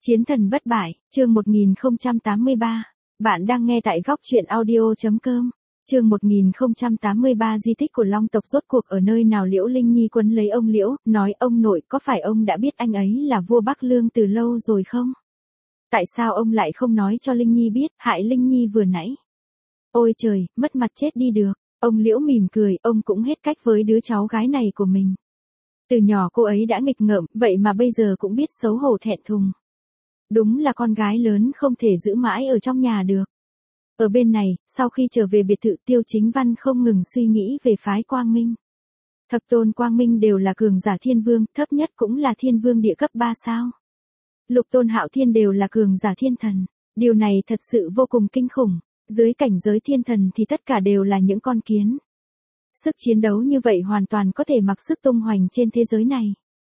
Chiến thần bất bại, chương 1083. Bạn đang nghe tại góc truyện audio.com. Chương 1083 di tích của Long tộc rốt cuộc ở nơi nào? Liễu Linh Nhi quấn lấy ông Liễu, nói ông nội có phải ông đã biết anh ấy là vua Bắc Lương từ lâu rồi không? Tại sao ông lại không nói cho Linh Nhi biết, hại Linh Nhi vừa nãy? Ôi trời, mất mặt chết đi được. Ông Liễu mỉm cười, ông cũng hết cách với đứa cháu gái này của mình. Từ nhỏ cô ấy đã nghịch ngợm, vậy mà bây giờ cũng biết xấu hổ thẹn thùng. Đúng là con gái lớn không thể giữ mãi ở trong nhà được. Ở bên này, sau khi trở về biệt thự, Tiêu Chính Văn không ngừng suy nghĩ về phái Quang Minh. Thập tôn Quang Minh đều là cường giả thiên vương, thấp nhất cũng là thiên vương địa cấp 3 sao. Lục tôn Hạo Thiên đều là cường giả thiên thần. Điều này thật sự vô cùng kinh khủng. Dưới cảnh giới thiên thần thì tất cả đều là những con kiến. Sức chiến đấu như vậy hoàn toàn có thể mặc sức tung hoành trên thế giới này.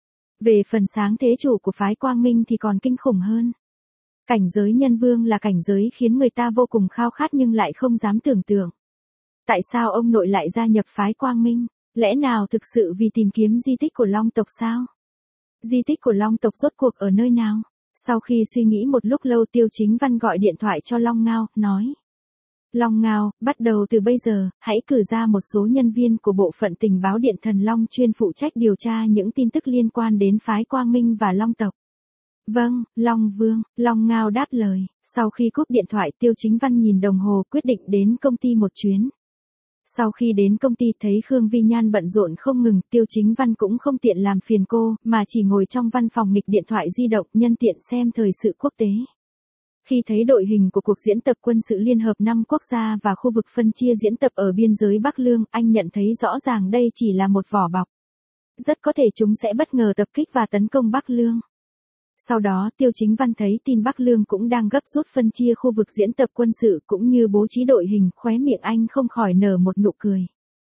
Về phần sáng thế chủ của phái Quang Minh thì còn kinh khủng hơn. Cảnh giới nhân vương là cảnh giới khiến người ta vô cùng khao khát nhưng lại không dám tưởng tượng. Tại sao ông nội lại gia nhập phái Quang Minh? Lẽ nào thực sự vì tìm kiếm di tích của Long tộc sao? Di tích của Long tộc rốt cuộc ở nơi nào? Sau khi suy nghĩ một lúc lâu, Tiêu Chính Văn gọi điện thoại cho Long Ngao, nói. Long Ngao, bắt đầu từ bây giờ, hãy cử ra một số nhân viên của bộ phận tình báo Điện Thần Long chuyên phụ trách điều tra những tin tức liên quan đến phái Quang Minh và Long tộc. Vâng, Long Vương, Long Ngao đáp lời. Sau khi cúp điện thoại, Tiêu Chính Văn nhìn đồng hồ quyết định đến công ty một chuyến. Sau khi đến công ty thấy Khương Vi Nhan bận rộn không ngừng, Tiêu Chính Văn cũng không tiện làm phiền cô, mà chỉ ngồi trong văn phòng nghịch điện thoại di động nhân tiện xem thời sự quốc tế. Khi thấy đội hình của cuộc diễn tập quân sự liên hợp 5 quốc gia và khu vực phân chia diễn tập ở biên giới Bắc Lương, anh nhận thấy rõ ràng đây chỉ là một vỏ bọc. Rất có thể chúng sẽ bất ngờ tập kích và tấn công Bắc Lương. Sau đó, Tiêu Chính Văn thấy tin Bắc Lương cũng đang gấp rút phân chia khu vực diễn tập quân sự cũng như bố trí đội hình, khóe miệng anh không khỏi nở một nụ cười.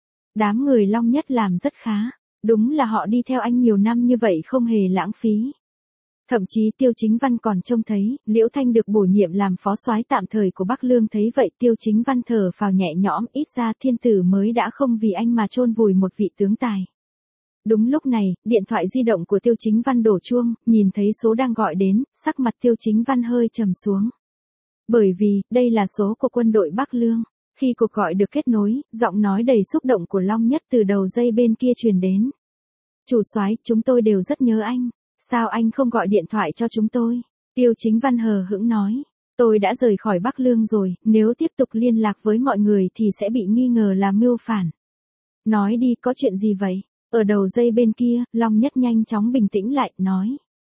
Đám người Long Nhất làm rất khá, đúng là họ đi theo anh nhiều năm như vậy không hề lãng phí. Thậm chí Tiêu Chính Văn còn trông thấy, Liễu Thanh được bổ nhiệm làm phó soái tạm thời của Bắc Lương, thấy vậy Tiêu Chính Văn thở phào nhẹ nhõm, ít ra thiên tử mới đã không vì anh mà chôn vùi một vị tướng tài. Đúng lúc này, điện thoại di động của Tiêu Chính Văn đổ chuông, nhìn thấy số đang gọi đến, sắc mặt Tiêu Chính Văn hơi trầm xuống. Bởi vì, đây là số của quân đội Bắc Lương. Khi cuộc gọi được kết nối, giọng nói đầy xúc động của Long Nhất từ đầu dây bên kia truyền đến. Chủ soái, chúng tôi đều rất nhớ anh. Sao anh không gọi điện thoại cho chúng tôi? Tiêu Chính Văn hờ hững nói. Tôi đã rời khỏi Bắc Lương rồi, nếu tiếp tục liên lạc với mọi người thì sẽ bị nghi ngờ là mưu phản. Nói đi, có chuyện gì vậy? Ở đầu dây bên kia, Long Nhất nhanh chóng bình tĩnh lại, nói.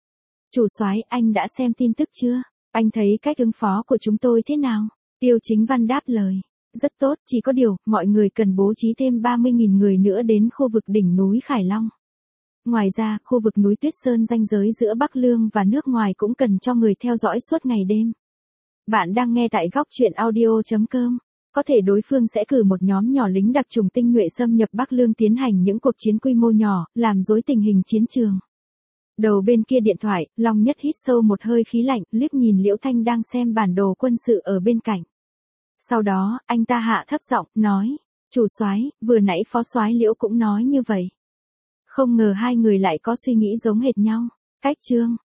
Chủ soái, anh đã xem tin tức chưa? Anh thấy cách ứng phó của chúng tôi thế nào? Tiêu Chính Văn đáp lời. Rất tốt, chỉ có điều, mọi người cần bố trí thêm 30.000 người nữa đến khu vực đỉnh núi Khải Long. Ngoài ra, khu vực núi Tuyết Sơn ranh giới giữa Bắc Lương và nước ngoài cũng cần cho người theo dõi suốt ngày đêm. Bạn đang nghe tại góc truyện audio.com. Có thể đối phương sẽ cử một nhóm nhỏ lính đặc chủng tinh nhuệ xâm nhập Bắc Lương tiến hành những cuộc chiến quy mô nhỏ, làm rối tình hình chiến trường. Đầu bên kia điện thoại, Long Nhất hít sâu một hơi khí lạnh, liếc nhìn Liễu Thanh đang xem bản đồ quân sự ở bên cạnh. Sau đó, anh ta hạ thấp giọng, nói, chủ soái, vừa nãy phó soái Liễu cũng nói như vậy. Không ngờ hai người lại có suy nghĩ giống hệt nhau. Cách chương